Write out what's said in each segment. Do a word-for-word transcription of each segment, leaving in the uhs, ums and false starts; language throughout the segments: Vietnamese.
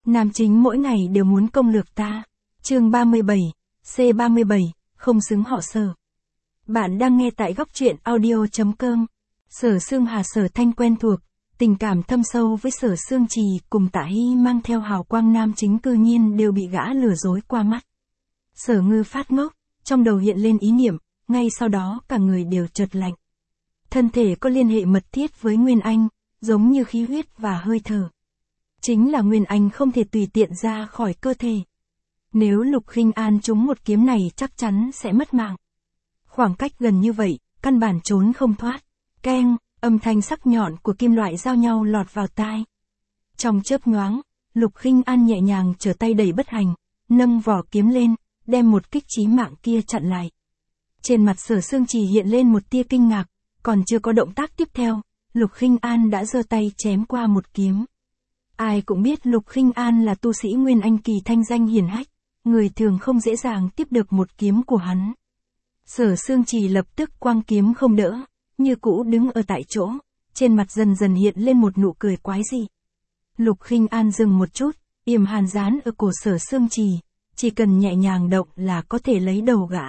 Nam chính mỗi ngày đều muốn công lược ta. Chương ba mươi bảy, C ba mươi bảy, không xứng họ Sở. Bạn đang nghe tại góc truyện audio chấm com. Sở Sương Hà Sở Thanh quen thuộc, tình cảm thâm sâu với Sở Sương Trì cùng Tạ Hy mang theo hào quang nam chính cư nhiên đều bị gã lừa dối qua mắt. Sở Ngư phát ngốc, trong đầu hiện lên ý niệm, ngay sau đó cả người đều chợt lạnh. Thân thể có liên hệ mật thiết với Nguyên Anh, giống như khí huyết và hơi thở. Chính là Nguyên Anh không thể tùy tiện ra khỏi cơ thể. Nếu Lục Khinh An trúng một kiếm này chắc chắn sẽ mất mạng. Khoảng cách gần như vậy, căn bản trốn không thoát. Keng, âm thanh sắc nhọn của kim loại giao nhau lọt vào tai. Trong chớp nhoáng, Lục Khinh An nhẹ nhàng trở tay đẩy bất hành, nâng vỏ kiếm lên, đem một kích chí mạng kia chặn lại. Trên mặt Sở Sương Trì hiện lên một tia kinh ngạc, còn chưa có động tác tiếp theo, Lục Khinh An đã giơ tay chém qua một kiếm. Ai cũng biết Lục Khinh An là tu sĩ Nguyên Anh kỳ thanh danh hiển hách, người thường không dễ dàng tiếp được một kiếm của hắn. Sở Sương Trì lập tức quăng kiếm không đỡ, như cũ đứng ở tại chỗ, trên mặt dần dần hiện lên một nụ cười quái dị. Lục Khinh An dừng một chút, yểm hàn dán ở cổ Sở Sương Trì, chỉ cần nhẹ nhàng động là có thể lấy đầu gã.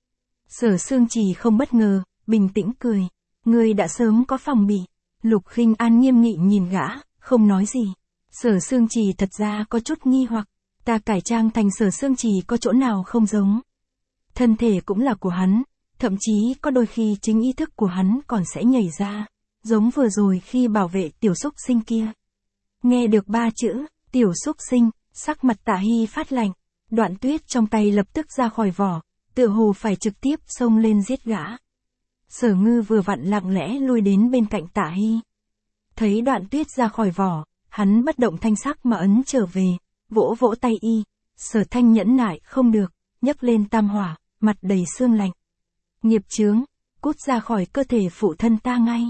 Sở Sương Trì không bất ngờ, bình tĩnh cười, người đã sớm có phòng bị. Lục Khinh An nghiêm nghị nhìn gã, không nói gì. Sở Sương Trì thật ra có chút nghi hoặc, ta cải trang thành Sở Sương Trì có chỗ nào không giống. Thân thể cũng là của hắn, thậm chí có đôi khi chính ý thức của hắn còn sẽ nhảy ra, giống vừa rồi khi bảo vệ tiểu xúc sinh kia. Nghe được ba chữ, tiểu xúc sinh, sắc mặt Tạ Hy phát lạnh, Đoạn Tuyết trong tay lập tức ra khỏi vỏ, tựa hồ phải trực tiếp xông lên giết gã. Sở Ngư vừa vặn lặng lẽ lui đến bên cạnh Tạ Hy. Thấy Đoạn Tuyết ra khỏi vỏ, hắn bất động thanh sắc mà ấn trở về, vỗ vỗ tay y. Sở Thanh nhẫn nại không được, nhấc lên tam hỏa, mặt đầy sương lạnh. Nghiệp chướng, cút ra khỏi cơ thể phụ thân ta ngay.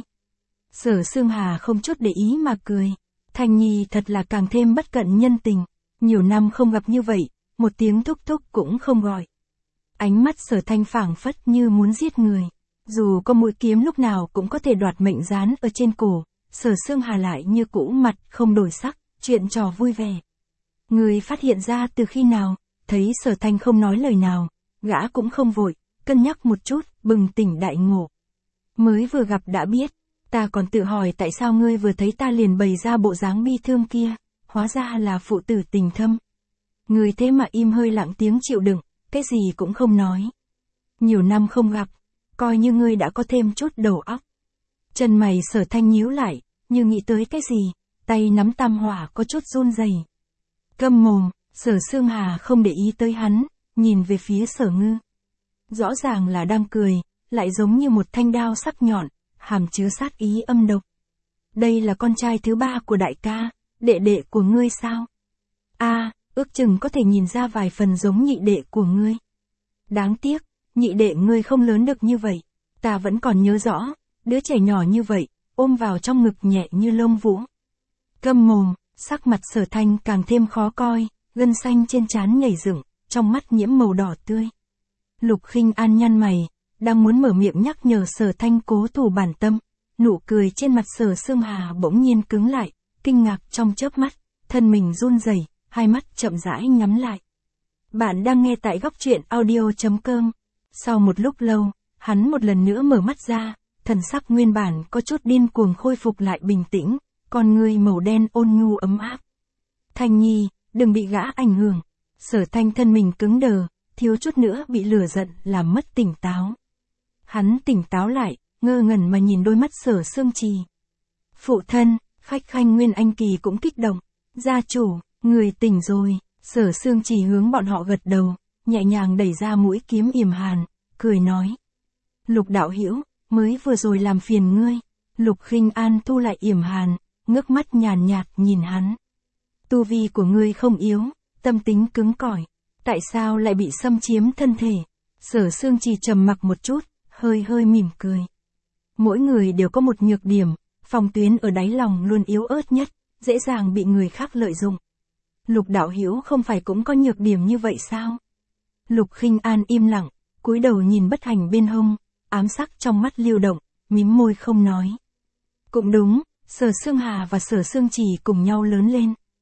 Sở Sương Hà không chút để ý mà cười. Thanh Nhi thật là càng thêm bất cận nhân tình, nhiều năm không gặp như vậy, một tiếng thúc thúc cũng không gọi. Ánh mắt Sở Thanh phảng phất như muốn giết người. Dù có mũi kiếm lúc nào cũng có thể đoạt mệnh dán ở trên cổ, Sở Sương Hà lại như cũ mặt không đổi sắc, chuyện trò vui vẻ. Người phát hiện ra từ khi nào? Thấy Sở Thanh không nói lời nào, gã cũng không vội, cân nhắc một chút, bừng tỉnh đại ngộ. Mới vừa gặp đã biết, ta còn tự hỏi tại sao ngươi vừa thấy ta liền bày ra bộ dáng bi thương kia, hóa ra là phụ tử tình thâm. Ngươi thế mà im hơi lặng tiếng chịu đựng, cái gì cũng không nói. Nhiều năm không gặp, coi như ngươi đã có thêm chút đầu óc. Chân mày Sở Thanh nhíu lại, như nghĩ tới cái gì, tay nắm tam hỏa có chút run rẩy. Câm mồm, Sở Sương Hà không để ý tới hắn, nhìn về phía Sở Ngư. Rõ ràng là đang cười, lại giống như một thanh đao sắc nhọn, hàm chứa sát ý âm độc. Đây là con trai thứ ba của đại ca, đệ đệ của ngươi sao? A, à, ước chừng có thể nhìn ra vài phần giống nhị đệ của ngươi. Đáng tiếc, nhị đệ ngươi không lớn được như vậy, ta vẫn còn nhớ rõ, đứa trẻ nhỏ như vậy, ôm vào trong ngực nhẹ như lông vũ. Câm mồm, sắc mặt Sở Thanh càng thêm khó coi, gân xanh trên trán nhảy dựng, trong mắt nhiễm màu đỏ tươi. Lục Khinh An nhăn mày, đang muốn mở miệng nhắc nhở Sở Thanh cố thủ bản tâm, nụ cười trên mặt Sở Sương Hà bỗng nhiên cứng lại, kinh ngạc trong chớp mắt, thân mình run rẩy, hai mắt chậm rãi nhắm lại. Bạn đang nghe tại góc truyện audio chấm com. Sau một lúc lâu, hắn một lần nữa mở mắt ra, thần sắc nguyên bản có chút điên cuồng khôi phục lại bình tĩnh, con ngươi màu đen ôn nhu ấm áp. Thanh Nhi, đừng bị gã ảnh hưởng. Sở Thanh thân mình cứng đờ, thiếu chút nữa bị lửa giận làm mất tỉnh táo. Hắn tỉnh táo lại, ngơ ngẩn mà nhìn đôi mắt Sở Sương Trì. Phụ thân, khách khanh Nguyên Anh kỳ cũng kích động. Gia chủ, người tỉnh rồi. Sở Sương Trì hướng bọn họ gật đầu, nhẹ nhàng đẩy ra mũi kiếm yểm hàn, cười nói. Lục đạo hữu, mới vừa rồi làm phiền ngươi. Lục Khinh An thu lại yểm hàn, ngước mắt nhàn nhạt nhìn hắn. Tu vi của ngươi không yếu, tâm tính cứng cỏi, tại sao lại bị xâm chiếm thân thể? Sở Sương Trì trầm mặc một chút, hơi hơi mỉm cười. Mỗi người đều có một nhược điểm, phòng tuyến ở đáy lòng luôn yếu ớt nhất, dễ dàng bị người khác lợi dụng. Lục đạo hữu không phải cũng có nhược điểm như vậy sao? Lục Khinh An im lặng, cúi đầu nhìn bất hành bên hông, ám sắc trong mắt lưu động, mím môi không nói. Cũng đúng, Sở Sương Hà và Sở Sương Trì cùng nhau lớn lên.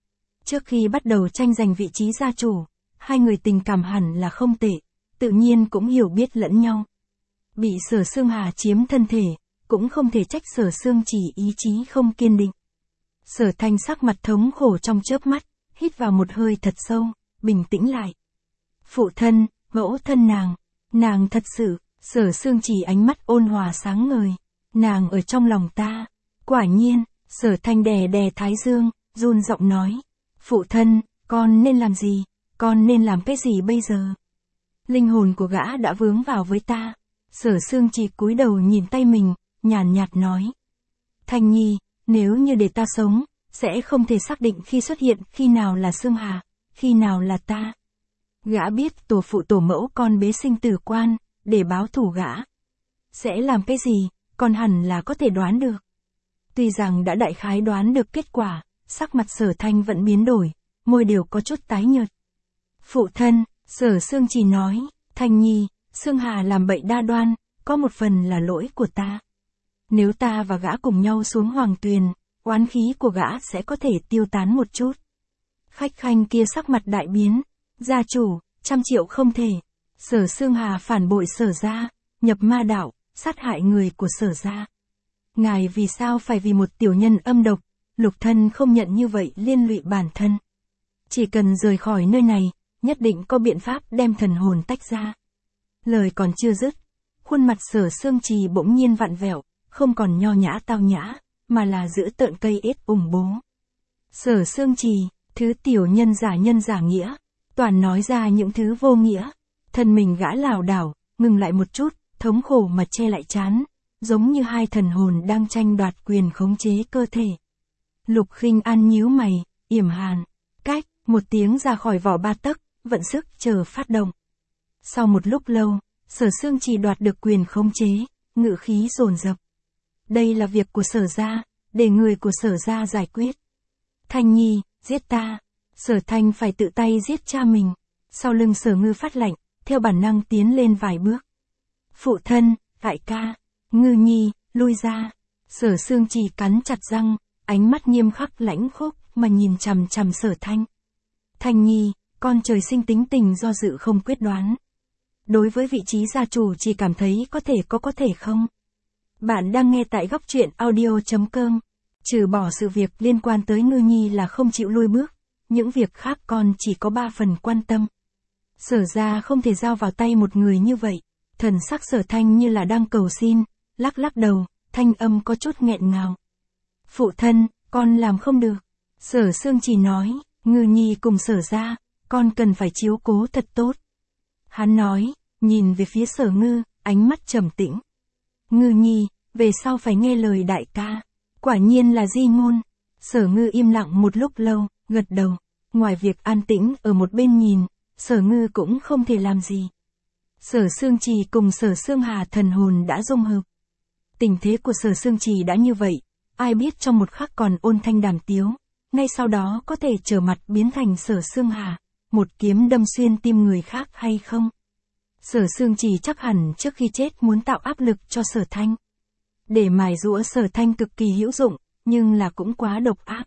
Trước khi bắt đầu tranh giành vị trí gia chủ, hai người tình cảm hẳn là không tệ, tự nhiên cũng hiểu biết lẫn nhau. Bị Sở Xương Hà chiếm thân thể, cũng không thể trách Sở Xương Chỉ ý chí không kiên định. Sở Thanh sắc mặt thống khổ trong chớp mắt, hít vào một hơi thật sâu, bình tĩnh lại. Phụ thân, mẫu thân nàng, nàng thật sự, Sở Xương Chỉ ánh mắt ôn hòa sáng ngời, nàng ở trong lòng ta. Quả nhiên, Sở Thanh đè đè thái dương, run giọng nói, phụ thân, con nên làm gì, con nên làm cái gì bây giờ? Linh hồn của gã đã vướng vào với ta. Sở Xương Chỉ cúi đầu nhìn tay mình, nhàn nhạt nói. Thanh Nhi, nếu như để ta sống, sẽ không thể xác định khi xuất hiện khi nào là Xương Hà, khi nào là ta. Gã biết tổ phụ tổ mẫu con bế sinh tử quan, để báo thù gã. Sẽ làm cái gì, con hẳn là có thể đoán được. Tuy rằng đã đại khái đoán được kết quả, sắc mặt Sở Thanh vẫn biến đổi, môi đều có chút tái nhợt. Phụ thân, Sở Xương Chỉ nói, Thanh Nhi, Xương Hà làm bậy đa đoan, có một phần là lỗi của ta. Nếu ta và gã cùng nhau xuống Hoàng Tuyền, oán khí của gã sẽ có thể tiêu tán một chút. Khách khanh kia sắc mặt đại biến, gia chủ, trăm triệu không thể. Sở Xương Hà phản bội Sở gia, nhập ma đạo, sát hại người của Sở gia. Ngài vì sao phải vì một tiểu nhân âm độc, lục thân không nhận như vậy liên lụy bản thân. Chỉ cần rời khỏi nơi này, nhất định có biện pháp đem thần hồn tách ra. Lời còn chưa dứt, khuôn mặt Sở Xương Trì bỗng nhiên vặn vẹo, không còn nho nhã tao nhã, mà là giữ tợn cây ết ủng bố. Sở Xương Trì, thứ tiểu nhân giả nhân giả nghĩa, toàn nói ra những thứ vô nghĩa. Thân mình gã lảo đảo, ngừng lại một chút, thống khổ mà che lại trán, giống như hai thần hồn đang tranh đoạt quyền khống chế cơ thể. Lục Khinh An nhíu mày, yểm hàn, cách, một tiếng ra khỏi vỏ ba tấc, vận sức chờ phát động. Sau một lúc lâu, Sở Xương Trì đoạt được quyền khống chế, ngự khí dồn dập. Đây là việc của Sở gia, để người của Sở gia giải quyết. Thanh Nhi, giết ta. Sở Thanh phải tự tay giết cha mình. Sau lưng Sở Ngư phát lạnh, theo bản năng tiến lên vài bước. Phụ thân, đại ca, Ngư Nhi, lui ra. Sở Xương Trì cắn chặt răng, ánh mắt nghiêm khắc lãnh khốc mà nhìn chằm chằm Sở Thanh. Thanh Nhi, con trời sinh tính tình do dự không quyết đoán. Đối với vị trí gia chủ chỉ cảm thấy có thể có có thể không. Bạn đang nghe tại góc truyện audio chấm com. Trừ bỏ sự việc liên quan tới Ngư Nhi là không chịu lui bước, những việc khác con chỉ có ba phần quan tâm. Sở gia không thể giao vào tay một người như vậy. Thần sắc Sở Thanh như là đang cầu xin, lắc lắc đầu, thanh âm có chút nghẹn ngào. Phụ thân, con làm không được. Sở Xương Trì nói, Ngư Nhi cùng Sở gia, con cần phải chiếu cố thật tốt. Hắn nói, nhìn về phía Sở Ngư, ánh mắt trầm tĩnh. Ngư Nhi, về sau phải nghe lời đại ca. Quả nhiên là di ngôn. Sở Ngư im lặng một lúc lâu, gật đầu. Ngoài việc an tĩnh ở một bên nhìn, Sở Ngư cũng không thể làm gì. Sở Xương Trì cùng Sở Xương Hà thần hồn đã dung hợp. Tình thế của Sở Xương Trì đã như vậy, ai biết trong một khắc còn ôn thanh đàm tiếu, ngay sau đó có thể trở mặt biến thành Sở Xương Hà, một kiếm đâm xuyên tim người khác hay không? Sở Xương Trì chắc hẳn trước khi chết muốn tạo áp lực cho Sở Thanh. Để mài giũa Sở Thanh cực kỳ hữu dụng, nhưng là cũng quá độc ác.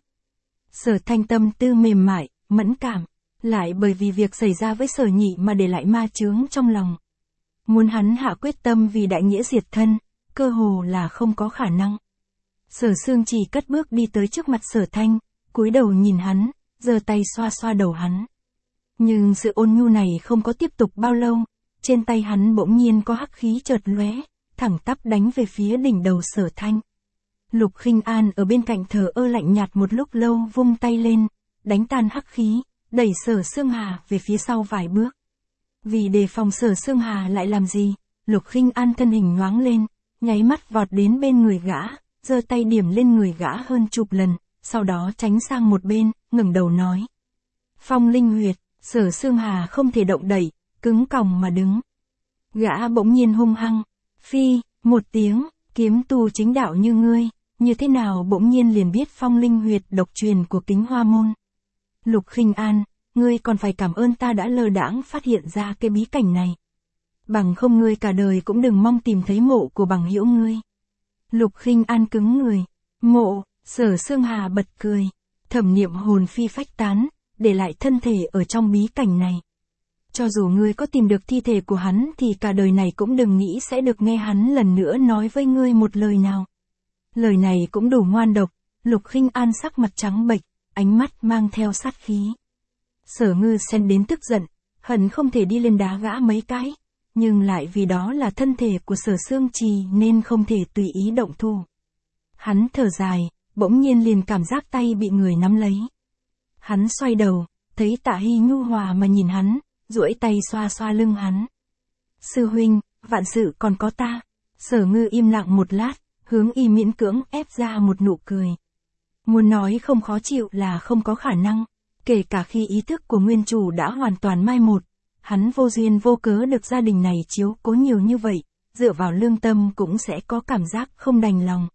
Sở Thanh tâm tư mềm mại, mẫn cảm, lại bởi vì việc xảy ra với Sở Nhị mà để lại ma chướng trong lòng. Muốn hắn hạ quyết tâm vì đại nghĩa diệt thân, cơ hồ là không có khả năng. Sở Xương Trì cất bước đi tới trước mặt Sở Thanh, cúi đầu nhìn hắn, giơ tay xoa xoa đầu hắn. Nhưng sự ôn nhu này không có tiếp tục bao lâu, trên tay hắn bỗng nhiên có hắc khí chợt lóe, thẳng tắp đánh về phía đỉnh đầu Sở Thanh. Lục Khinh An ở bên cạnh thờ ơ lạnh nhạt một lúc lâu vung tay lên, đánh tan hắc khí, đẩy Sở Xương Hà về phía sau vài bước. Vì đề phòng Sở Xương Hà lại làm gì, Lục Khinh An thân hình nhoáng lên, nháy mắt vọt đến bên người gã, giơ tay điểm lên người gã hơn chục lần, sau đó tránh sang một bên, ngẩng đầu nói. Phong linh huyệt. Sở Xương Hà không thể động đậy, cứng còng mà đứng. Gã bỗng nhiên hung hăng, phi, một tiếng, kiếm tu chính đạo như ngươi, như thế nào bỗng nhiên liền biết phong linh huyệt độc truyền của Kính Hoa môn. Lục Khinh An, ngươi còn phải cảm ơn ta đã lơ đãng phát hiện ra cái bí cảnh này. Bằng không ngươi cả đời cũng đừng mong tìm thấy mộ của bằng hữu ngươi. Lục Khinh An cứng người, mộ, Sở Xương Hà bật cười. thẩm niệm hồn phi phách tán, để lại thân thể ở trong bí cảnh này. Cho dù ngươi có tìm được thi thể của hắn thì cả đời này cũng đừng nghĩ sẽ được nghe hắn lần nữa nói với ngươi một lời nào. Lời này cũng đủ ngoan độc. Lục Khinh An sắc mặt trắng bệch, ánh mắt mang theo sát khí. Sở Ngư Sen đến tức giận, hận không thể đi lên đá gã mấy cái, nhưng lại vì đó là thân thể của Sở Sương Trì nên không thể tùy ý động thủ. Hắn thở dài, bỗng nhiên liền cảm giác tay bị người nắm lấy. Hắn xoay đầu, thấy Tạ Hy nhu hòa mà nhìn hắn, duỗi tay xoa xoa lưng hắn. Sư huynh, vạn sự còn có ta. Sở Ngư im lặng một lát, hướng y miễn cưỡng ép ra một nụ cười. Muốn nói không khó chịu là không có khả năng, kể cả khi ý thức của nguyên chủ đã hoàn toàn mai một, hắn vô duyên vô cớ được gia đình này chiếu cố nhiều như vậy, dựa vào lương tâm cũng sẽ có cảm giác không đành lòng.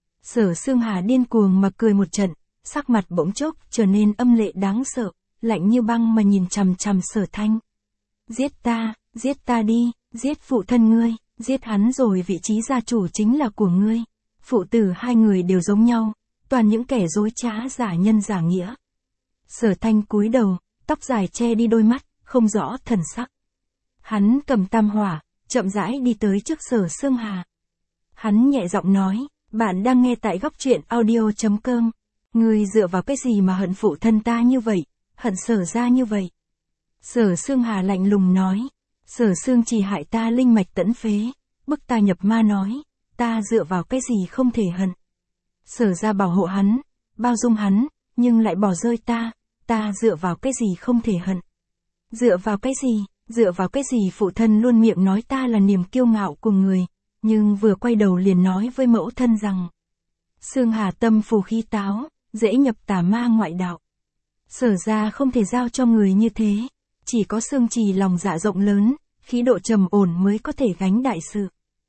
Sở Sương Hà điên cuồng mà cười một trận, sắc mặt bỗng chốc trở nên âm lệ đáng sợ, lạnh như băng mà nhìn chằm chằm Sở Thanh. Giết ta, giết ta đi, giết phụ thân ngươi, giết hắn rồi vị trí gia chủ chính là của ngươi. Phụ tử hai người đều giống nhau, toàn những kẻ dối trá giả nhân giả nghĩa. Sở Thanh cúi đầu, tóc dài che đi đôi mắt, không rõ thần sắc. Hắn cầm tam hỏa, chậm rãi đi tới trước Sở Sương Hà. Hắn nhẹ giọng nói, bạn đang nghe tại góc truyện audio chấm com. Ngươi dựa vào cái gì mà hận phụ thân ta như vậy, hận Sở gia như vậy? Sở Sương Hà lạnh lùng nói, Sở Sương Trì hại ta linh mạch tẫn phế, bức ta nhập ma nói, ta dựa vào cái gì không thể hận. Sở gia bảo hộ hắn, bao dung hắn, nhưng lại bỏ rơi ta, ta dựa vào cái gì không thể hận. Dựa vào cái gì, dựa vào cái gì phụ thân luôn miệng nói ta là niềm kiêu ngạo của người, nhưng vừa quay đầu liền nói với mẫu thân rằng, Sương Hà tâm phù khí táo, dễ nhập tà ma ngoại đạo. Sở gia không thể giao cho người như thế, chỉ có Sương Trì lòng dạ rộng lớn, khí độ trầm ổn mới có thể gánh đại sự.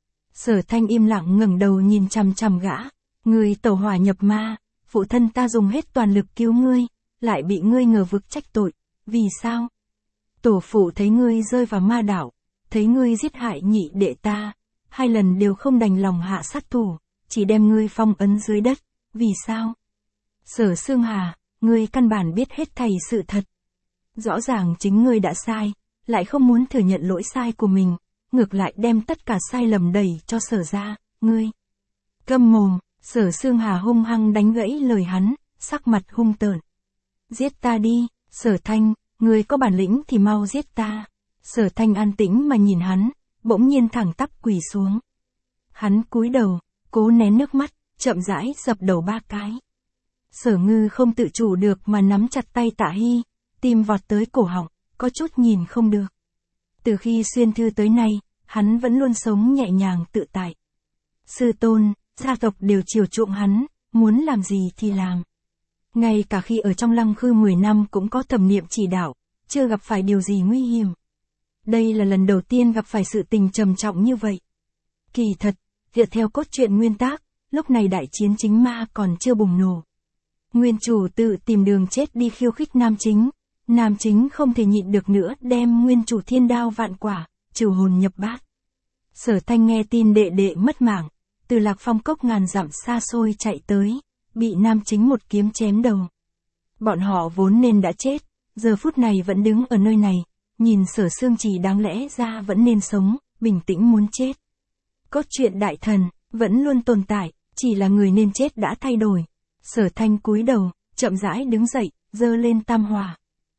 Sở Thanh im lặng ngẩng đầu nhìn chằm chằm gã, người tẩu hỏa nhập ma, phụ thân ta dùng hết toàn lực cứu ngươi, lại bị ngươi ngờ vực trách tội, vì sao? Tổ phụ thấy ngươi rơi vào ma đảo, thấy ngươi giết hại nhị đệ ta, hai lần đều không đành lòng hạ sát thủ, chỉ đem ngươi phong ấn dưới đất, vì sao? Sở Sương Hà, ngươi căn bản biết hết thảy sự thật. Rõ ràng chính ngươi đã sai, lại không muốn thừa nhận lỗi sai của mình, ngược lại đem tất cả sai lầm đẩy cho Sở gia, ngươi. Câm mồm, Sở Sương Hà hung hăng đánh gãy lời hắn, sắc mặt hung tợn. Giết ta đi, Sở Thanh, ngươi có bản lĩnh thì mau giết ta. Sở Thanh an tĩnh mà nhìn hắn, bỗng nhiên thẳng tắp quỳ xuống. Hắn cúi đầu, cố nén nước mắt, chậm rãi dập đầu ba cái. Sở Ngư không tự chủ được mà nắm chặt tay Tạ Hy, tim vọt tới cổ họng, có chút nhìn không được. Từ khi xuyên thư tới nay, hắn vẫn luôn sống nhẹ nhàng tự tại. Sư tôn, gia tộc đều chiều chuộng hắn, muốn làm gì thì làm. Ngay cả khi ở trong Lăng Khư mười năm cũng có thẩm niệm chỉ đạo, chưa gặp phải điều gì nguy hiểm. Đây là lần đầu tiên gặp phải sự tình trầm trọng như vậy. Kỳ thật, dựa theo cốt truyện nguyên tác, lúc này đại chiến chính ma còn chưa bùng nổ. Nguyên chủ tự tìm đường chết đi khiêu khích nam chính, nam chính không thể nhịn được nữa đem nguyên chủ thiên đao vạn quả, trừ hồn nhập bát. Sở Thanh nghe tin đệ đệ mất mạng, từ Lạc Phong cốc ngàn dặm xa xôi chạy tới, bị nam chính một kiếm chém đầu. Bọn họ vốn nên đã chết, giờ phút này vẫn đứng ở nơi này, nhìn Sở Sương Trì đáng lẽ ra vẫn nên sống, bình tĩnh muốn chết. Cốt truyện đại thần, vẫn luôn tồn tại, chỉ là người nên chết đã thay đổi. Sở Thanh cúi đầu, chậm rãi đứng dậy, giơ lên tam hỏa.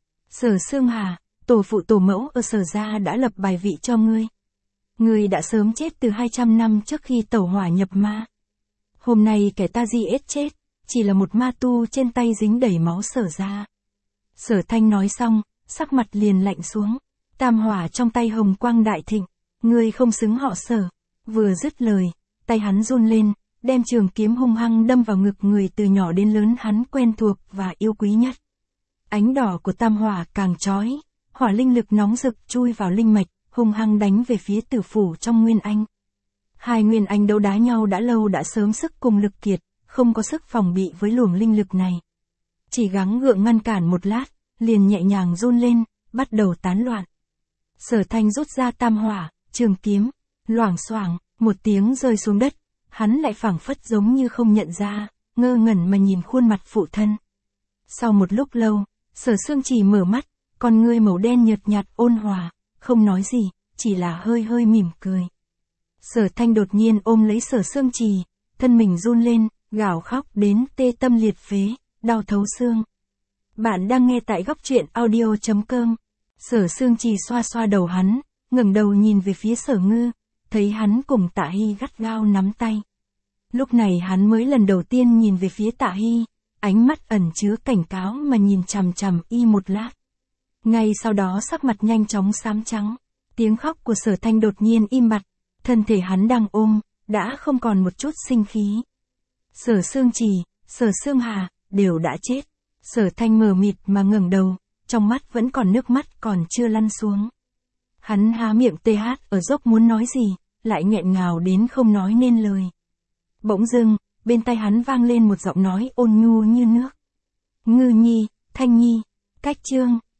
Sở Sương Hà, tổ phụ tổ mẫu ở Sở gia đã lập bài vị cho ngươi. Ngươi đã sớm chết từ hai trăm năm trước khi tẩu hỏa nhập ma. Hôm nay kẻ ta di ết chết, chỉ là một ma tu trên tay dính đầy máu Sở gia. Sở Thanh nói xong, sắc mặt liền lạnh xuống. Tam hỏa trong tay hồng quang đại thịnh, ngươi không xứng họ Sở. Vừa dứt lời, tay hắn run lên, đem trường kiếm hung hăng đâm vào ngực người từ nhỏ đến lớn hắn quen thuộc và yêu quý nhất. Ánh đỏ của tam hỏa càng chói, hỏa linh lực nóng rực chui vào linh mạch, hung hăng đánh về phía tử phủ trong Nguyên Anh. Hai Nguyên Anh đấu đá nhau đã lâu đã sớm sức cùng lực kiệt, không có sức phòng bị với luồng linh lực này. Chỉ gắng gượng ngăn cản một lát, liền nhẹ nhàng run lên, bắt đầu tán loạn. Sở Thanh rút ra tam hỏa, trường kiếm, loảng xoảng, một tiếng rơi xuống đất, hắn lại phảng phất giống như không nhận ra, ngơ ngẩn mà nhìn khuôn mặt phụ thân. Sau một lúc lâu, Sở Sương Trì mở mắt, con ngươi màu đen nhợt nhạt ôn hòa, không nói gì, chỉ là hơi hơi mỉm cười. Sở Thanh đột nhiên ôm lấy Sở Sương Trì, thân mình run lên, gào khóc đến tê tâm liệt phế, đau thấu xương. Bạn đang nghe tại góc truyện audio chấm com. Sở Sương Trì xoa xoa đầu hắn, ngẩng đầu nhìn về phía Sở Ngư, thấy hắn cùng Tạ Hy gắt gao nắm tay. Lúc này hắn mới lần đầu tiên nhìn về phía Tạ Hy, ánh mắt ẩn chứa cảnh cáo mà nhìn chằm chằm y một lát. Ngay sau đó sắc mặt nhanh chóng xám trắng, tiếng khóc của Sở Thanh đột nhiên im bặt, thân thể hắn đang ôm, đã không còn một chút sinh khí. Sở Sương Trì, Sở Sương Hà, đều đã chết. Sở Thanh mờ mịt mà ngẩng đầu, trong mắt vẫn còn nước mắt còn chưa lăn xuống. Hắn há miệng tê hát ở dốc muốn nói gì, lại nghẹn ngào đến không nói nên lời. Bỗng dưng, bên tai hắn vang lên một giọng nói ôn nhu như nước. Ngư Nhi, Thanh Nhi, cách chương.